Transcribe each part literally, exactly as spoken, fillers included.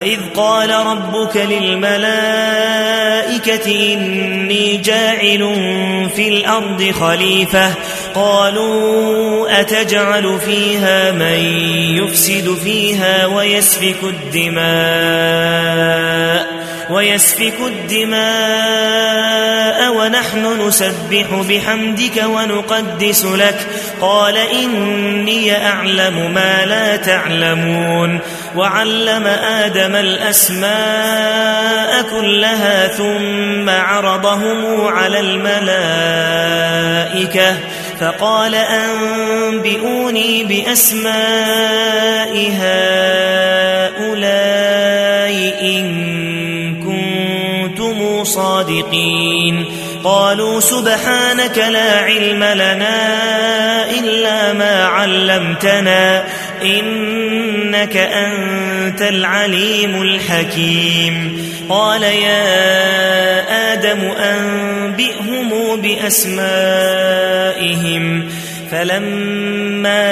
إذ قال ربك للملائكة إني جاعل في الأرض خليفة قالوا أتجعل فيها من يفسد فيها ويسفك الدماء ويسفك الدماء ونحن نسبح بحمدك ونقدس لك قال إني أعلم ما لا تعلمون وعلم آدم الأسماء كلها ثم عرضهم على الملائكة فقال أنبئوني بأسماء هؤلاء إن كنتم صادقين قالوا سبحانك لا علم لنا إلا ما علمتنا إنك أنت العليم الحكيم قال يا آدم أنبئهم بأسمائهم فلما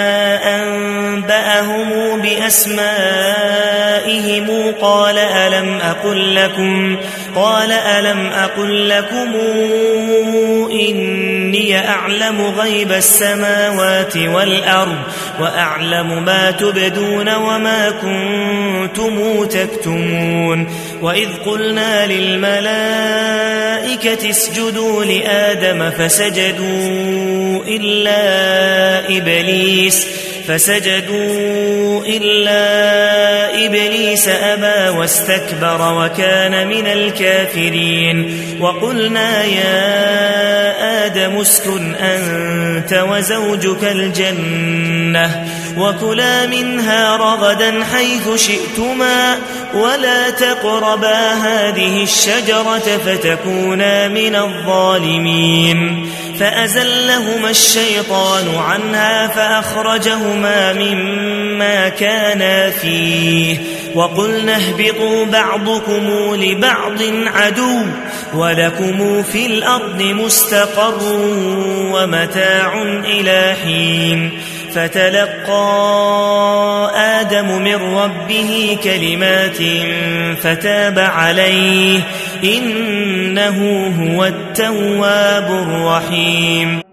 أنبأهم بأسمائهم قال ألم أقل لكم قال ألم أقل لكم إني أعلم غيب السماوات والأرض وأعلم ما تبدون وما كنتم تكتمون وإذ قلنا للملائكة اسجدوا لآدم فسجدوا إلا إبليس فسجدوا إلا إبليس أبى واستكبر وكان من الكافرين وقلنا يا آدم اسكن أنت وزوجك الجنة وكلا منها رغدا حيث شئتما ولا تقربا هذه الشجرة فتكونا من الظالمين فأزلهما الشيطان عنها فأخرجهما مما كانا فيه وقلنا اهبطوا بعضكم لبعض عدو ولكم في الأرض مستقر ومتاع إلى حين فتلقى آدم من ربه كلمات فتاب عليه إنه هو التواب الرحيم.